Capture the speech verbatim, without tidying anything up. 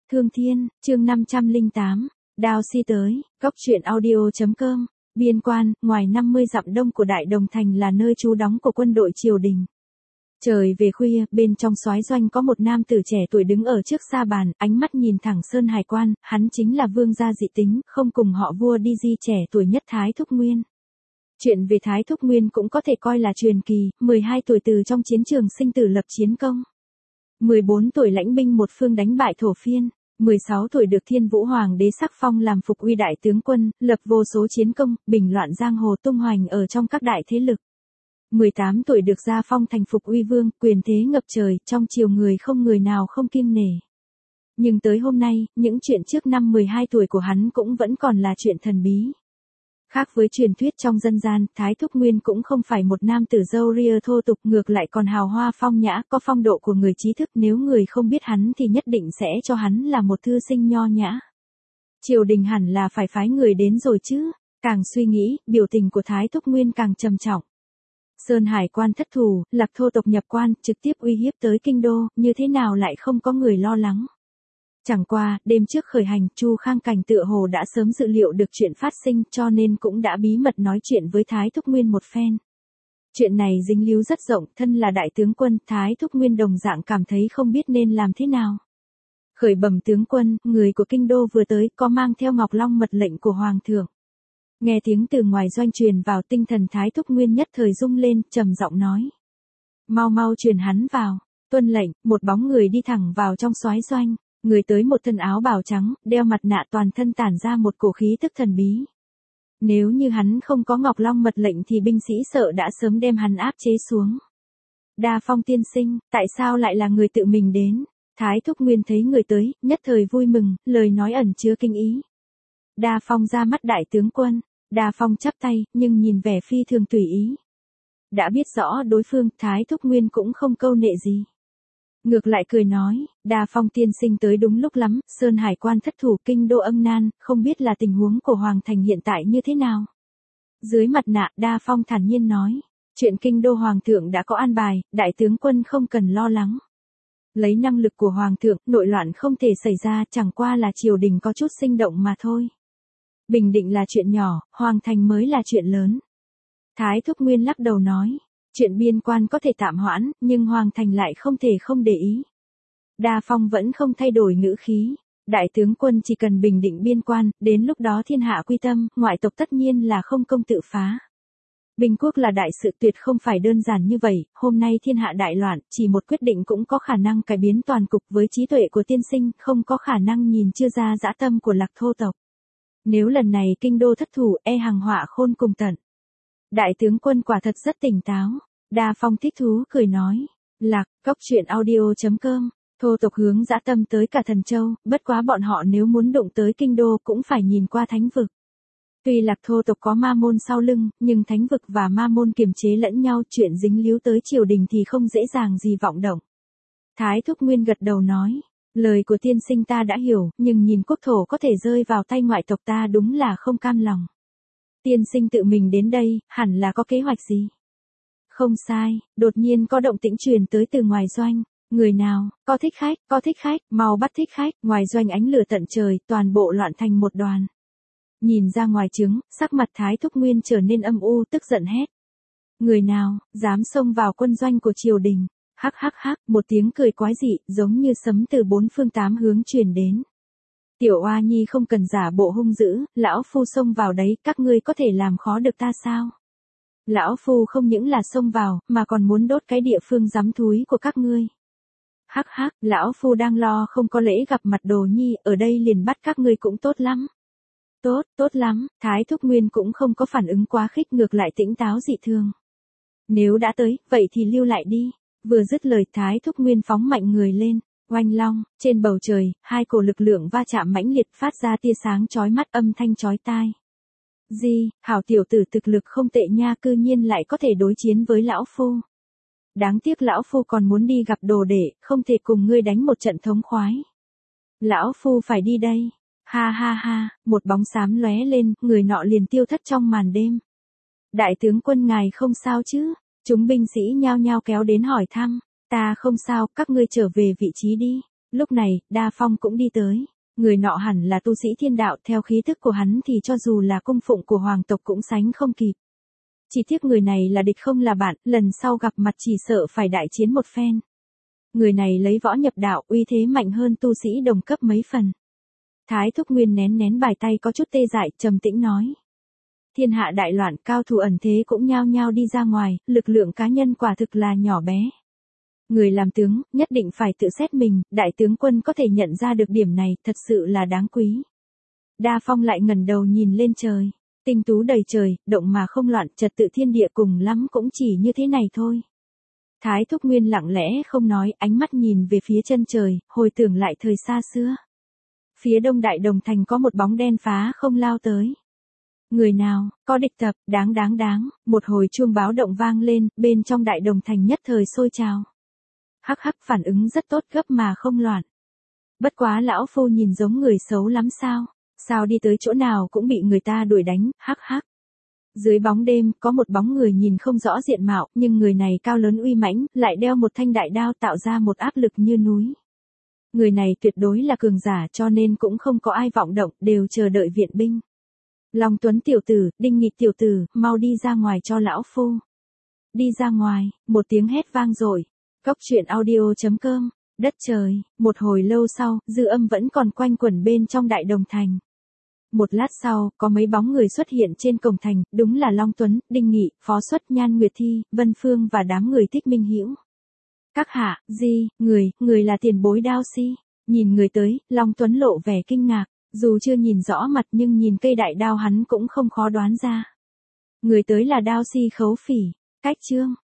Thương Thiên, chương năm trăm lẻ tám, Đao Si tới, Cốc truyện audio.com, biên quan, ngoài năm mươi dặm đông của Đại Đồng Thành là nơi trú đóng của quân đội triều đình. Trời về khuya, bên trong soái doanh có một nam tử trẻ tuổi đứng ở trước sa bàn, ánh mắt nhìn thẳng Sơn Hải Quan, hắn chính là vương gia Dị Tính, không cùng họ vua đi di trẻ tuổi nhất Thái Thúc Nguyên. Chuyện về Thái Thúc Nguyên cũng có thể coi là truyền kỳ, mười hai tuổi từ trong chiến trường sinh tử lập chiến công. mười bốn tuổi lãnh binh một phương đánh bại Thổ Phiên, mười sáu tuổi được Thiên Vũ Hoàng đế sắc phong làm Phục Uy đại tướng quân, lập vô số chiến công, bình loạn giang hồ tung hoành ở trong các đại thế lực. mười tám tuổi được gia phong thành Phục Uy vương, quyền thế ngập trời, trong triều người không người nào không kiêng nể. Nhưng tới hôm nay, những chuyện trước năm mười hai tuổi của hắn cũng vẫn còn là chuyện thần bí. Khác với truyền thuyết trong dân gian, Thái Thúc Nguyên cũng không phải một nam tử râu ria thô tục, ngược lại còn hào hoa phong nhã, có phong độ của người trí thức, nếu người không biết hắn thì nhất định sẽ cho hắn là một thư sinh nho nhã. Triều đình hẳn là phải phái người đến rồi chứ, càng suy nghĩ, biểu tình của Thái Thúc Nguyên càng trầm trọng. Sơn Hải Quan thất thủ, Lạc thô tộc nhập quan, trực tiếp uy hiếp tới kinh đô, như thế nào lại không có người lo lắng. Chẳng qua, đêm trước khởi hành, Chu Khang Cảnh tựa hồ đã sớm dự liệu được chuyện phát sinh, cho nên cũng đã bí mật nói chuyện với Thái Thúc Nguyên một phen. Chuyện này dính líu rất rộng, thân là đại tướng quân, Thái Thúc Nguyên đồng dạng cảm thấy không biết nên làm thế nào. Khởi bẩm tướng quân, người của kinh đô vừa tới, có mang theo Ngọc Long mật lệnh của Hoàng thượng. Nghe tiếng từ ngoài doanh truyền vào, tinh thần Thái Thúc Nguyên nhất thời rung lên, trầm giọng nói. Mau mau truyền hắn vào, tuân lệnh, một bóng người đi thẳng vào trong soái doanh. Người tới một thân áo bào trắng, đeo mặt nạ, toàn thân tản ra một cổ khí tức thần bí. Nếu như hắn không có Ngọc Long mật lệnh thì binh sĩ sợ đã sớm đem hắn áp chế xuống. Đa Phong tiên sinh, tại sao lại là người tự mình đến? Thái Thúc Nguyên thấy người tới, nhất thời vui mừng, lời nói ẩn chứa kinh ý. Đa Phong ra mắt đại tướng quân, Đa Phong chắp tay, nhưng nhìn vẻ phi thường tùy ý. Đã biết rõ đối phương, Thái Thúc Nguyên cũng không câu nệ gì. Ngược lại cười nói, Đa Phong tiên sinh tới đúng lúc lắm, Sơn Hải Quan thất thủ, kinh đô âm nan, không biết là tình huống của Hoàng thành hiện tại như thế nào. Dưới mặt nạ, Đa Phong thản nhiên nói, chuyện kinh đô Hoàng thượng đã có an bài, đại tướng quân không cần lo lắng. Lấy năng lực của Hoàng thượng, nội loạn không thể xảy ra, chẳng qua là triều đình có chút sinh động mà thôi. Bình định là chuyện nhỏ, Hoàng thành mới là chuyện lớn. Thái Thúc Nguyên lắc đầu nói. Chuyện biên quan có thể tạm hoãn, nhưng Hoàng thành lại không thể không để ý. Đa Phong vẫn không thay đổi ngữ khí. Đại tướng quân chỉ cần bình định biên quan, đến lúc đó thiên hạ quy tâm, ngoại tộc tất nhiên là không công tự phá. Bình quốc là đại sự, tuyệt không phải đơn giản như vậy, hôm nay thiên hạ đại loạn, chỉ một quyết định cũng có khả năng cải biến toàn cục, với trí tuệ của tiên sinh, không có khả năng nhìn chưa ra dã tâm của Lạc thô tộc. Nếu lần này kinh đô thất thủ, e hằng họa khôn cùng tận. Đại tướng quân quả thật rất tỉnh táo. Đa Phong thích thú cười nói. Lạc, Cốc truyện audio.com, thô tộc hướng dã tâm tới cả Thần Châu, bất quá bọn họ nếu muốn đụng tới kinh đô cũng phải nhìn qua thánh vực. Tuy Lạc thô tộc có ma môn sau lưng, nhưng thánh vực và ma môn kiềm chế lẫn nhau, chuyện dính líu tới triều đình thì không dễ dàng gì vọng động. Thái Thúc Nguyên gật đầu nói. Lời của tiên sinh ta đã hiểu, nhưng nhìn quốc thổ có thể rơi vào tay ngoại tộc ta đúng là không cam lòng. Tiên sinh tự mình đến đây, hẳn là có kế hoạch gì? Không sai, đột nhiên có động tĩnh truyền tới từ ngoài doanh. Người nào, có thích khách, có thích khách, mau bắt thích khách. Ngoài doanh ánh lửa tận trời, toàn bộ loạn thành một đoàn. Nhìn ra ngoài trướng, sắc mặt Thái Thúc Nguyên trở nên âm u, tức giận hét. Người nào, dám xông vào quân doanh của triều đình? Hắc hắc hắc, một tiếng cười quái dị, giống như sấm từ bốn phương tám hướng truyền đến. Tiểu Oa Nhi không cần giả bộ hung dữ, lão phu xông vào đấy, các ngươi có thể làm khó được ta sao? Lão phu không những là xông vào, mà còn muốn đốt cái địa phương rắm thúi của các ngươi. Hắc hắc, lão phu đang lo không có lễ gặp mặt Đồ Nhi, ở đây liền bắt các ngươi cũng tốt lắm. Tốt, tốt lắm, Thái Thúc Nguyên cũng không có phản ứng quá khích, ngược lại tỉnh táo dị thường. Nếu đã tới, vậy thì lưu lại đi. Vừa dứt lời, Thái Thúc Nguyên phóng mạnh người lên. Oanh long, trên bầu trời, hai cổ lực lượng va chạm mãnh liệt, phát ra tia sáng chói mắt, âm thanh chói tai. Di, hảo tiểu tử thực lực không tệ nha, cư nhiên lại có thể đối chiến với lão phu. Đáng tiếc lão phu còn muốn đi gặp đồ đệ, không thể cùng ngươi đánh một trận thống khoái. Lão phu phải đi đây. Ha ha ha, một bóng xám lóe lên, người nọ liền tiêu thất trong màn đêm. Đại tướng quân ngài không sao chứ? Chúng binh sĩ nhao nhao kéo đến hỏi thăm. Ta không sao, các ngươi trở về vị trí đi. Lúc này, Đa Phong cũng đi tới. Người nọ hẳn là tu sĩ thiên đạo, theo khí thức của hắn thì cho dù là cung phụng của hoàng tộc cũng sánh không kịp. Chỉ tiếc người này là địch không là bạn, lần sau gặp mặt chỉ sợ phải đại chiến một phen. Người này lấy võ nhập đạo, uy thế mạnh hơn tu sĩ đồng cấp mấy phần. Thái Thúc Nguyên nén nén bài tay có chút tê dại, trầm tĩnh nói. Thiên hạ đại loạn, cao thủ ẩn thế cũng nhao nhao đi ra ngoài, lực lượng cá nhân quả thực là nhỏ bé. Người làm tướng, nhất định phải tự xét mình, đại tướng quân có thể nhận ra được điểm này, thật sự là đáng quý. Đa Phong lại ngẩng đầu nhìn lên trời. Tinh tú đầy trời, động mà không loạn, trật tự thiên địa cùng lắm cũng chỉ như thế này thôi. Thái Thúc Nguyên lặng lẽ không nói, ánh mắt nhìn về phía chân trời, hồi tưởng lại thời xa xưa. Phía đông đại đồng thành có một bóng đen phá không lao tới. Người nào, có địch tập, đáng đáng đáng, một hồi chuông báo động vang lên, bên trong đại đồng thành nhất thời sôi trào. Hắc hắc, phản ứng rất tốt, gấp mà không loạn. Bất quá lão phu nhìn giống người xấu lắm sao, sao đi tới chỗ nào cũng bị người ta đuổi đánh, hắc hắc. Dưới bóng đêm, có một bóng người nhìn không rõ diện mạo, nhưng người này cao lớn uy mãnh, lại đeo một thanh đại đao tạo ra một áp lực như núi. Người này tuyệt đối là cường giả cho nên cũng không có ai vọng động, đều chờ đợi viện binh. Long Tuấn tiểu tử, Đinh Nghịch tiểu tử, mau đi ra ngoài cho lão phu. Đi ra ngoài, một tiếng hét vang dội. Cốc truyện audio chấm com, đất trời, một hồi lâu sau, dư âm vẫn còn quanh quẩn bên trong đại đồng thành. Một lát sau, có mấy bóng người xuất hiện trên cổng thành, đúng là Long Tuấn, Đinh Nghị, Phó Xuất, Nhan Nguyệt Thi, Vân Phương và đám người Thích Minh Hữu. Các hạ, gì, người, người là tiền bối Đao Si. Nhìn người tới, Long Tuấn lộ vẻ kinh ngạc, dù chưa nhìn rõ mặt nhưng nhìn cây đại đao hắn cũng không khó đoán ra. Người tới là Đao Si Khấu Phỉ, Cách Chương.